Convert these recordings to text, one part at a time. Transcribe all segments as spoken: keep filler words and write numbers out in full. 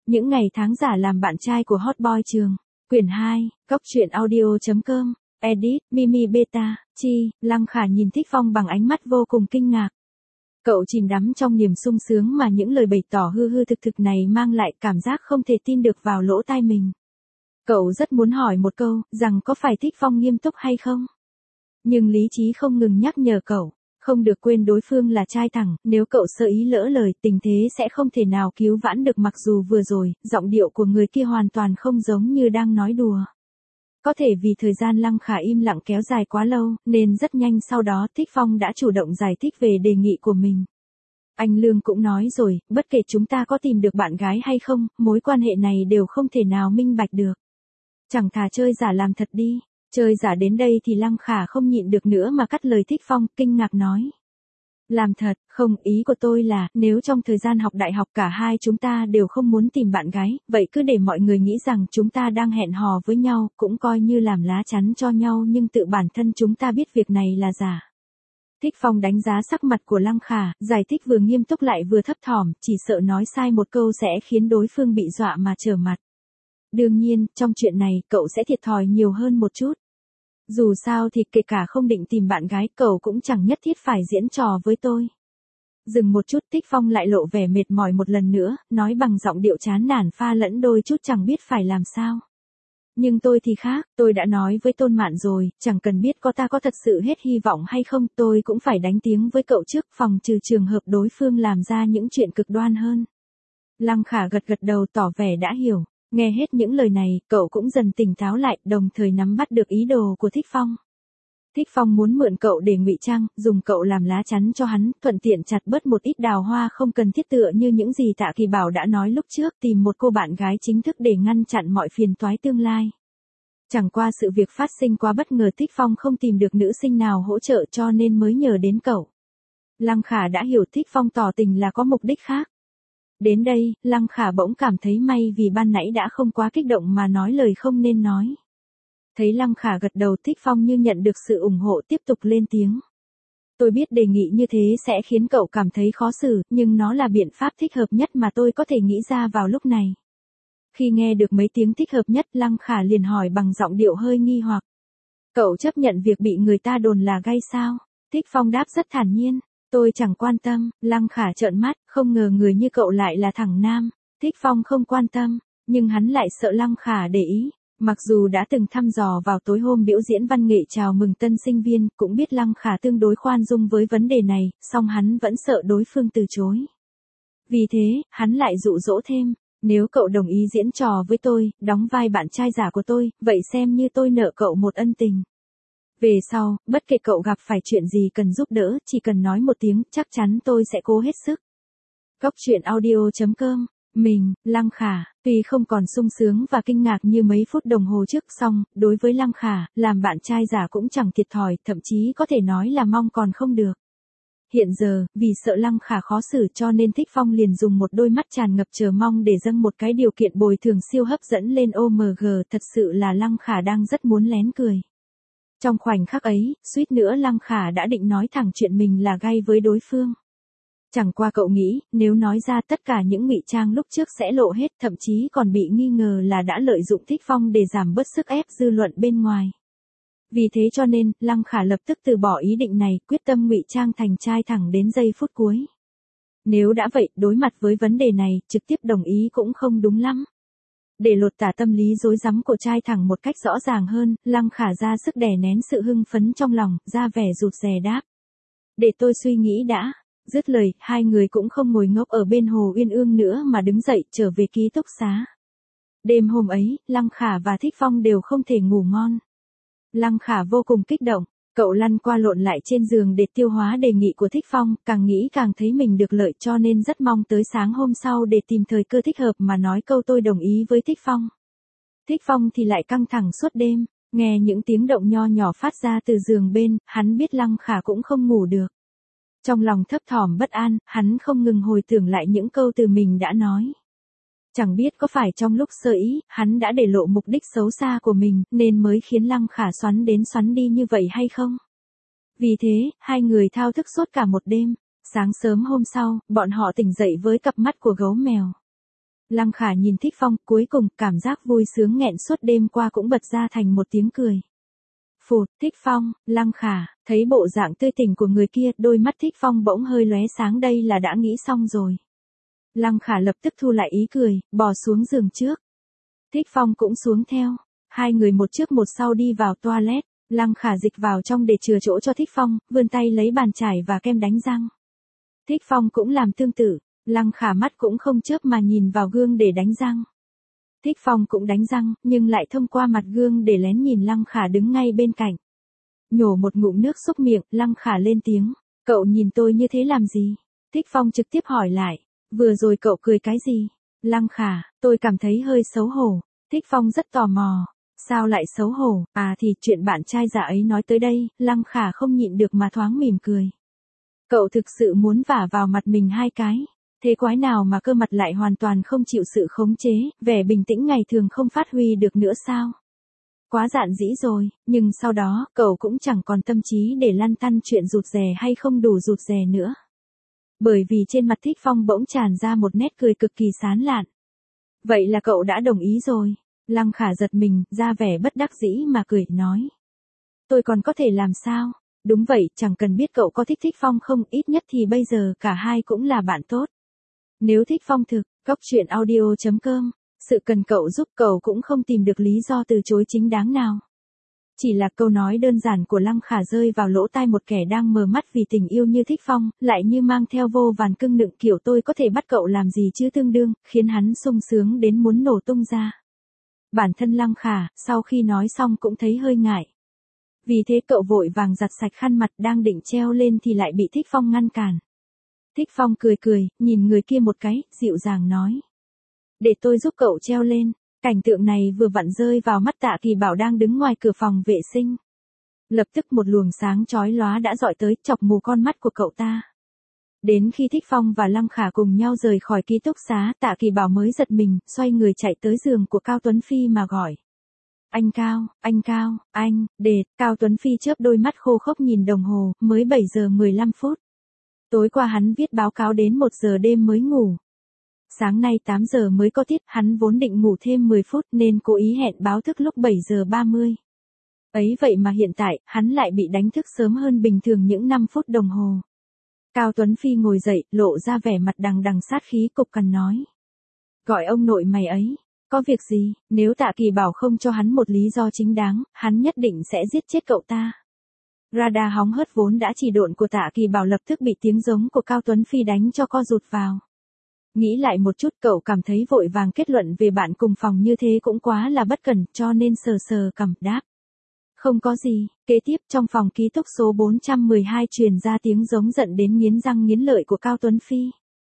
Những ngày tháng giả làm bạn trai của hot boy trường. Quyển hai, góc truyện audio.com, edit, Mimi Beta, Chi, Lăng Khả nhìn Thích Phong bằng ánh mắt vô cùng kinh ngạc. Cậu chìm đắm trong niềm sung sướng mà những lời bày tỏ hư hư thực thực này mang lại, cảm giác không thể tin được vào lỗ tai mình. Cậu rất muốn hỏi một câu, rằng có phải Thích Phong nghiêm túc hay không? Nhưng lý trí không ngừng nhắc nhở cậu, không được quên đối phương là trai thẳng, nếu cậu sơ ý lỡ lời, tình thế sẽ không thể nào cứu vãn được. Mặc dù vừa rồi, giọng điệu của người kia hoàn toàn không giống như đang nói đùa. Có thể vì thời gian Lăng Khả im lặng kéo dài quá lâu, nên rất nhanh sau đó Thích Phong đã chủ động giải thích về đề nghị của mình. Anh Lương cũng nói rồi, bất kể chúng ta có tìm được bạn gái hay không, mối quan hệ này đều không thể nào minh bạch được. Chẳng thà chơi giả làm thật đi. Chơi giả đến đây thì Lăng Khả không nhịn được nữa mà cắt lời Thích Phong, kinh ngạc nói. Làm thật, không, ý của tôi là, nếu trong thời gian học đại học cả hai chúng ta đều không muốn tìm bạn gái, vậy cứ để mọi người nghĩ rằng chúng ta đang hẹn hò với nhau, cũng coi như làm lá chắn cho nhau, nhưng tự bản thân chúng ta biết việc này là giả. Thích Phong đánh giá sắc mặt của Lăng Khả, giải thích vừa nghiêm túc lại vừa thấp thỏm, chỉ sợ nói sai một câu sẽ khiến đối phương bị dọa mà trở mặt. Đương nhiên, trong chuyện này, cậu sẽ thiệt thòi nhiều hơn một chút. Dù sao thì kể cả không định tìm bạn gái, cậu cũng chẳng nhất thiết phải diễn trò với tôi. Dừng một chút, Thích Phong lại lộ vẻ mệt mỏi một lần nữa, nói bằng giọng điệu chán nản pha lẫn đôi chút chẳng biết phải làm sao. Nhưng tôi thì khác, tôi đã nói với Tôn Mạn rồi, chẳng cần biết có ta có thật sự hết hy vọng hay không, tôi cũng phải đánh tiếng với cậu trước, phòng trừ trường hợp đối phương làm ra những chuyện cực đoan hơn. Lăng Khả gật gật đầu tỏ vẻ đã hiểu. Nghe hết những lời này, cậu cũng dần tỉnh táo lại, đồng thời nắm bắt được ý đồ của Thích Phong. Thích Phong muốn mượn cậu để ngụy trang, dùng cậu làm lá chắn cho hắn, thuận tiện chặt bớt một ít đào hoa không cần thiết, tựa như những gì Tạ Kỳ Bảo đã nói lúc trước, tìm một cô bạn gái chính thức để ngăn chặn mọi phiền toái tương lai. Chẳng qua sự việc phát sinh quá bất ngờ, Thích Phong không tìm được nữ sinh nào hỗ trợ cho nên mới nhờ đến cậu. Lăng Khả đã hiểu Thích Phong tỏ tình là có mục đích khác. Đến đây, Lăng Khả bỗng cảm thấy may vì ban nãy đã không quá kích động mà nói lời không nên nói. Thấy Lăng Khả gật đầu, Thích Phong như nhận được sự ủng hộ tiếp tục lên tiếng. Tôi biết đề nghị như thế sẽ khiến cậu cảm thấy khó xử, nhưng nó là biện pháp thích hợp nhất mà tôi có thể nghĩ ra vào lúc này. Khi nghe được mấy tiếng thích hợp nhất, Lăng Khả liền hỏi bằng giọng điệu hơi nghi hoặc. Cậu chấp nhận việc bị người ta đồn là gay sao? Thích Phong đáp rất thản nhiên. Tôi chẳng quan tâm. Lăng Khả trợn mắt, không ngờ người như cậu lại là thằng nam. Thích Phong không quan tâm, nhưng hắn lại sợ Lăng Khả để ý. Mặc dù đã từng thăm dò vào tối hôm biểu diễn văn nghệ chào mừng tân sinh viên, cũng biết Lăng Khả tương đối khoan dung với vấn đề này, song hắn vẫn sợ đối phương từ chối. Vì thế, hắn lại dụ dỗ thêm. Nếu cậu đồng ý diễn trò với tôi, đóng vai bạn trai giả của tôi, vậy xem như tôi nợ cậu một ân tình. Về sau, bất kể cậu gặp phải chuyện gì cần giúp đỡ, chỉ cần nói một tiếng, chắc chắn tôi sẽ cố hết sức. Góc truyện audio.com, mình, Lăng Khả, tuy không còn sung sướng và kinh ngạc như mấy phút đồng hồ trước, song, đối với Lăng Khả, làm bạn trai giả cũng chẳng thiệt thòi, thậm chí có thể nói là mong còn không được. Hiện giờ, vì sợ Lăng Khả khó xử cho nên Thích Phong liền dùng một đôi mắt tràn ngập chờ mong để dâng một cái điều kiện bồi thường siêu hấp dẫn lên ô em giê, thật sự là Lăng Khả đang rất muốn lén cười. Trong khoảnh khắc ấy, suýt nữa Lăng Khả đã định nói thẳng chuyện mình là gay với đối phương. Chẳng qua cậu nghĩ, nếu nói ra tất cả những ngụy trang lúc trước sẽ lộ hết, thậm chí còn bị nghi ngờ là đã lợi dụng Thích Phong để giảm bớt sức ép dư luận bên ngoài. Vì thế cho nên, Lăng Khả lập tức từ bỏ ý định này, quyết tâm ngụy trang thành trai thẳng đến giây phút cuối. Nếu đã vậy, đối mặt với vấn đề này, trực tiếp đồng ý cũng không đúng lắm. Để lột tả tâm lý rối rắm của trai thẳng một cách rõ ràng hơn, Lăng Khả ra sức đè nén sự hưng phấn trong lòng, ra vẻ rụt rè đáp. Để tôi suy nghĩ đã. Dứt lời, hai người cũng không ngồi ngốc ở bên hồ Uyên Ương nữa mà đứng dậy trở về ký túc xá. Đêm hôm ấy, Lăng Khả và Thích Phong đều không thể ngủ ngon. Lăng Khả vô cùng kích động, cậu lăn qua lộn lại trên giường để tiêu hóa đề nghị của Thích Phong, càng nghĩ càng thấy mình được lợi cho nên rất mong tới sáng hôm sau để tìm thời cơ thích hợp mà nói câu tôi đồng ý với Thích Phong. Thích Phong thì lại căng thẳng suốt đêm, nghe những tiếng động nho nhỏ phát ra từ giường bên, hắn biết Lăng Khả cũng không ngủ được. Trong lòng thấp thỏm bất an, hắn không ngừng hồi tưởng lại những câu từ mình đã nói. Chẳng biết có phải trong lúc sơ ý, hắn đã để lộ mục đích xấu xa của mình, nên mới khiến Lăng Khả xoắn đến xoắn đi như vậy hay không? Vì thế, hai người thao thức suốt cả một đêm. Sáng sớm hôm sau, bọn họ tỉnh dậy với cặp mắt của gấu mèo. Lăng Khả nhìn Thích Phong, cuối cùng cảm giác vui sướng nghẹn suốt đêm qua cũng bật ra thành một tiếng cười. Phụt, Thích Phong, Lăng Khả, thấy bộ dạng tươi tỉnh của người kia, đôi mắt Thích Phong bỗng hơi lóe sáng, đây là đã nghĩ xong rồi. Lăng Khả lập tức thu lại ý cười, bò xuống giường trước. Thích Phong cũng xuống theo. Hai người một trước một sau đi vào toilet. Lăng Khả dịch vào trong để chừa chỗ cho Thích Phong, vươn tay lấy bàn chải và kem đánh răng. Thích Phong cũng làm tương tự. Lăng Khả mắt cũng không chớp mà nhìn vào gương để đánh răng. Thích Phong cũng đánh răng, nhưng lại thông qua mặt gương để lén nhìn Lăng Khả đứng ngay bên cạnh. Nhổ một ngụm nước xúc miệng, Lăng Khả lên tiếng. Cậu nhìn tôi như thế làm gì? Thích Phong trực tiếp hỏi lại. Vừa rồi cậu cười cái gì? Lăng Khả, tôi cảm thấy hơi xấu hổ. Thích Phong rất tò mò. Sao lại xấu hổ? À thì chuyện bạn trai già ấy nói tới đây, Lăng Khả không nhịn được mà thoáng mỉm cười. Cậu thực sự muốn vả vào mặt mình hai cái. Thế quái nào mà cơ mặt lại hoàn toàn không chịu sự khống chế, vẻ bình tĩnh ngày thường không phát huy được nữa sao? Quá dạn dĩ rồi, nhưng sau đó, cậu cũng chẳng còn tâm trí để lăn tăn chuyện rụt rè hay không đủ rụt rè nữa. Bởi vì trên mặt Thích Phong bỗng tràn ra một nét cười cực kỳ sán lạn. Vậy là cậu đã đồng ý rồi. Lăng Khả giật mình, ra vẻ bất đắc dĩ mà cười, nói. Tôi còn có thể làm sao? Đúng vậy, chẳng cần biết cậu có thích Thích Phong không, ít nhất thì bây giờ cả hai cũng là bạn tốt. Nếu Thích Phong thực, cóc truyện audio chấm com, sự cần cậu giúp cậu cũng không tìm được lý do từ chối chính đáng nào. Chỉ là câu nói đơn giản của Lăng Khả rơi vào lỗ tai một kẻ đang mờ mắt vì tình yêu như Thích Phong, lại như mang theo vô vàn cưng nựng kiểu tôi có thể bắt cậu làm gì chứ tương đương, khiến hắn sung sướng đến muốn nổ tung ra. Bản thân Lăng Khả, sau khi nói xong cũng thấy hơi ngại. Vì thế cậu vội vàng giặt sạch khăn mặt đang định treo lên thì lại bị Thích Phong ngăn cản. Thích Phong cười cười, nhìn người kia một cái, dịu dàng nói. Để tôi giúp cậu treo lên. Cảnh tượng này vừa vặn rơi vào mắt Tạ Kỳ Bảo đang đứng ngoài cửa phòng vệ sinh. Lập tức một luồng sáng chói lóa đã dọi tới, chọc mù con mắt của cậu ta. Đến khi Thích Phong và Lăng Khả cùng nhau rời khỏi ký túc xá, Tạ Kỳ Bảo mới giật mình, xoay người chạy tới giường của Cao Tuấn Phi mà gọi. Anh Cao, anh Cao, anh, đệt, Cao Tuấn Phi chớp đôi mắt khô khốc nhìn đồng hồ, mới bảy giờ mười lăm phút. Tối qua hắn viết báo cáo đến một giờ đêm mới ngủ. Sáng nay tám giờ mới có tiết, hắn vốn định ngủ thêm mười phút nên cố ý hẹn báo thức lúc bảy giờ ba mươi. Ấy vậy mà hiện tại, hắn lại bị đánh thức sớm hơn bình thường những năm phút đồng hồ. Cao Tuấn Phi ngồi dậy, lộ ra vẻ mặt đằng đằng sát khí, cục cằn nói. Gọi ông nội mày ấy, có việc gì, nếu Tạ Kỳ Bảo không cho hắn một lý do chính đáng, hắn nhất định sẽ giết chết cậu ta. Radar hóng hớt vốn đã chỉ độn của Tạ Kỳ Bảo lập tức bị tiếng giống của Cao Tuấn Phi đánh cho co rụt vào. Nghĩ lại một chút cậu cảm thấy vội vàng kết luận về bạn cùng phòng như thế cũng quá là bất cẩn, cho nên sờ sờ cằm đáp. Không có gì. Kế tiếp trong phòng ký túc số bốn trăm mười hai truyền ra tiếng giống giận đến nghiến răng nghiến lợi của Cao Tuấn Phi.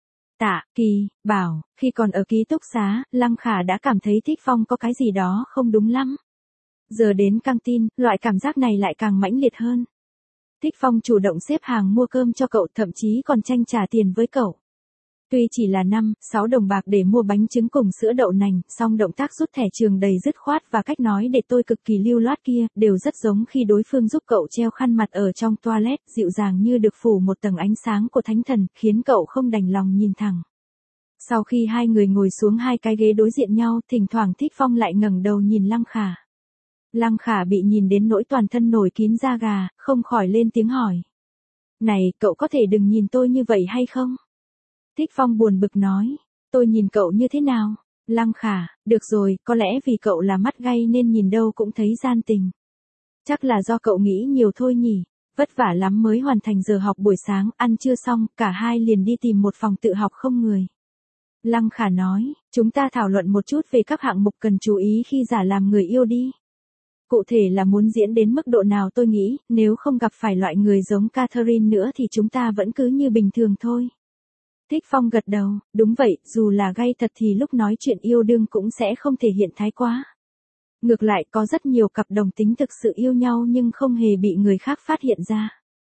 Tạ Kỳ Bảo, khi còn ở ký túc xá, Lăng Khả đã cảm thấy Thích Phong có cái gì đó không đúng lắm. Giờ đến căng tin, loại cảm giác này lại càng mãnh liệt hơn. Thích Phong chủ động xếp hàng mua cơm cho cậu, thậm chí còn tranh trả tiền với cậu. Tuy chỉ là năm, sáu đồng bạc để mua bánh trứng cùng sữa đậu nành, song động tác rút thẻ trường đầy dứt khoát và cách nói để tôi cực kỳ lưu loát kia, đều rất giống khi đối phương giúp cậu treo khăn mặt ở trong toilet, dịu dàng như được phủ một tầng ánh sáng của thánh thần, khiến cậu không đành lòng nhìn thẳng. Sau khi hai người ngồi xuống hai cái ghế đối diện nhau, thỉnh thoảng Thích Phong lại ngẩng đầu nhìn Lăng Khả. Lăng Khả bị nhìn đến nỗi toàn thân nổi kín da gà, không khỏi lên tiếng hỏi. Này, cậu có thể đừng nhìn tôi như vậy hay không? Thích Phong buồn bực nói, tôi nhìn cậu như thế nào? Lăng Khả, được rồi, có lẽ vì cậu là mắt gay nên nhìn đâu cũng thấy gian tình. Chắc là do cậu nghĩ nhiều thôi nhỉ, vất vả lắm mới hoàn thành giờ học buổi sáng, ăn trưa xong, cả hai liền đi tìm một phòng tự học không người. Lăng Khả nói, chúng ta thảo luận một chút về các hạng mục cần chú ý khi giả làm người yêu đi. Cụ thể là muốn diễn đến mức độ nào tôi nghĩ, nếu không gặp phải loại người giống Catherine nữa thì chúng ta vẫn cứ như bình thường thôi. Thích Phong gật đầu, đúng vậy, dù là gay thật thì lúc nói chuyện yêu đương cũng sẽ không thể hiện thái quá. Ngược lại có rất nhiều cặp đồng tính thực sự yêu nhau nhưng không hề bị người khác phát hiện ra.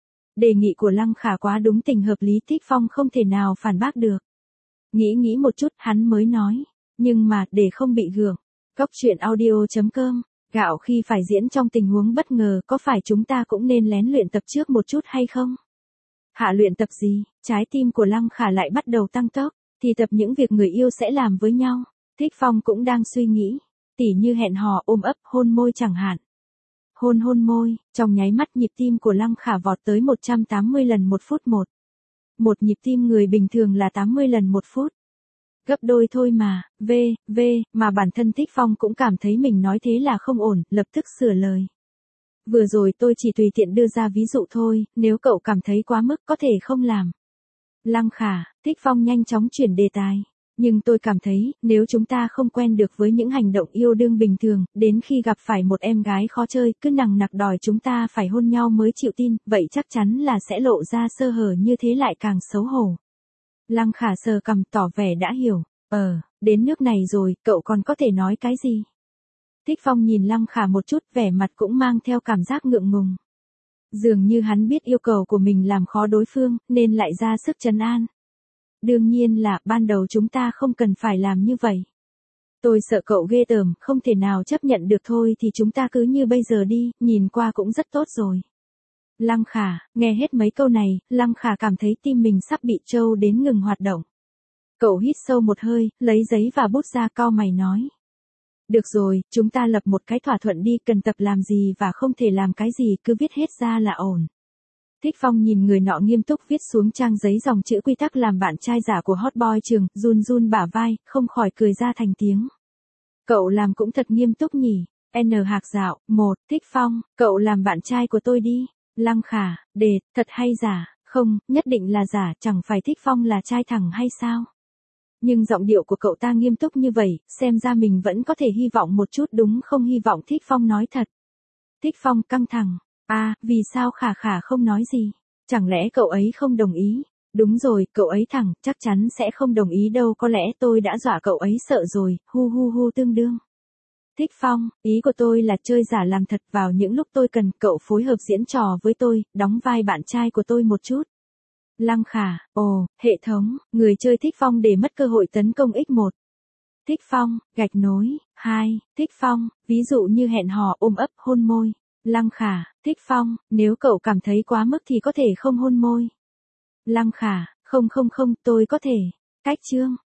Đề nghị của Lăng Khả quá đúng tình hợp lý, Thích Phong không thể nào phản bác được. Nghĩ nghĩ một chút hắn mới nói, nhưng mà để không bị gượng, cóc truyện audio chấm com, gạo khi phải diễn trong tình huống bất ngờ có phải chúng ta cũng nên lén luyện tập trước một chút hay không? Hạ luyện tập gì? Trái tim của Lăng Khả lại bắt đầu tăng tốc. thì tập những việc người yêu sẽ làm với nhau. Thích Phong cũng đang suy nghĩ, tỉ như hẹn hò, ôm ấp, hôn môi chẳng hạn. Hôn hôn môi, trong nháy mắt nhịp tim của Lăng Khả vọt tới một trăm tám mươi lần một phút một. Một nhịp tim người bình thường là tám mươi lần một phút. Gấp đôi thôi mà, v, v, mà bản thân Thích Phong cũng cảm thấy mình nói thế là không ổn, lập tức sửa lời. Vừa rồi tôi chỉ tùy tiện đưa ra ví dụ thôi, nếu cậu cảm thấy quá mức có thể không làm. Lăng Khả, Thích Phong nhanh chóng chuyển đề tài. Nhưng tôi cảm thấy, nếu chúng ta không quen được với những hành động yêu đương bình thường, đến khi gặp phải một em gái khó chơi, cứ nằng nặc đòi chúng ta phải hôn nhau mới chịu tin, vậy chắc chắn là sẽ lộ ra sơ hở, như thế lại càng xấu hổ. Lăng Khả sờ cằm tỏ vẻ đã hiểu. Ờ, đến nước này rồi, cậu còn có thể nói cái gì? Thích Phong nhìn Lăng Khả một chút, vẻ mặt cũng mang theo cảm giác ngượng ngùng. Dường như hắn biết yêu cầu của mình làm khó đối phương, nên lại ra sức trấn an. Đương nhiên là, ban đầu chúng ta không cần phải làm như vậy. Tôi sợ cậu ghê tởm, không thể nào chấp nhận được thôi thì chúng ta cứ như bây giờ đi, nhìn qua cũng rất tốt rồi. Lăng Khả, nghe hết mấy câu này, Lăng Khả cảm thấy tim mình sắp bị trâu đến ngừng hoạt động. Cậu hít sâu một hơi, lấy giấy và bút ra, cau mày nói. Được rồi, chúng ta lập một cái thỏa thuận đi, cần tập làm gì và không thể làm cái gì cứ viết hết ra là ổn. Thích Phong nhìn người nọ nghiêm túc viết xuống trang giấy dòng chữ quy tắc làm bạn trai giả của hot boy trường, run run bả vai, không khỏi cười ra thành tiếng. Cậu làm cũng thật nghiêm túc nhỉ. N Hạc Dạo, một, Thích Phong, cậu làm bạn trai của tôi đi. Lăng Khả, đề, thật hay giả? Không, nhất định là giả, chẳng phải Thích Phong là trai thẳng hay sao? Nhưng giọng điệu của cậu ta nghiêm túc như vậy, xem ra mình vẫn có thể hy vọng một chút đúng không? Hy vọng Thích Phong nói thật. Thích Phong căng thẳng. À, vì sao Khả Khả không nói gì? Chẳng lẽ cậu ấy không đồng ý? Đúng rồi, cậu ấy thẳng, chắc chắn sẽ không đồng ý đâu, có lẽ tôi đã dọa cậu ấy sợ rồi, hu hu hu tương đương. Thích Phong, ý của tôi là chơi giả làm thật, vào những lúc tôi cần, cậu phối hợp diễn trò với tôi, đóng vai bạn trai của tôi một chút. Lăng Khả, ồ, hệ thống, người chơi Thích Phong để mất cơ hội tấn công x một. Thích Phong, gạch nối, hai, Thích Phong, ví dụ như hẹn hò, ôm ấp, hôn môi. Lăng Khả, Thích Phong, nếu cậu cảm thấy quá mức thì có thể không hôn môi. Lăng Khả, không không không, tôi có thể. Cách chương.